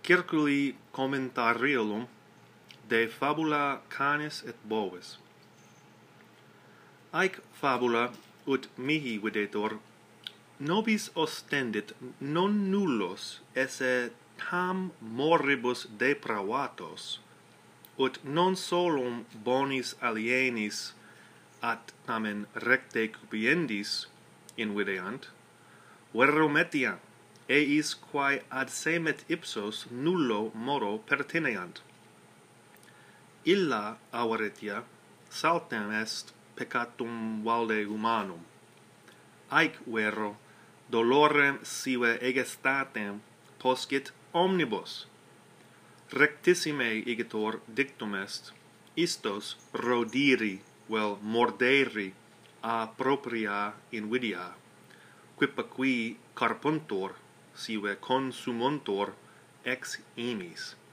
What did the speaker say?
Circuli commentariolum de fabula Canis et Bovis. Haec fabula ut mihi videtur nobis ostendit non nullos esse tam moribus depravatos, ut non solum bonis alienis at tamen recte cupiendis invideant, verrum etiam, eis quae ad semet ipsos nullo modo pertineant. Illa auretia saltem est peccatum valde humanum. Haec vero dolorem sive egestatem poscit omnibus. Rectissime igitur dictum est, istos rodiri vel morderi a propria invidia, quipa qui carpuntur sive consumuntur ex imis.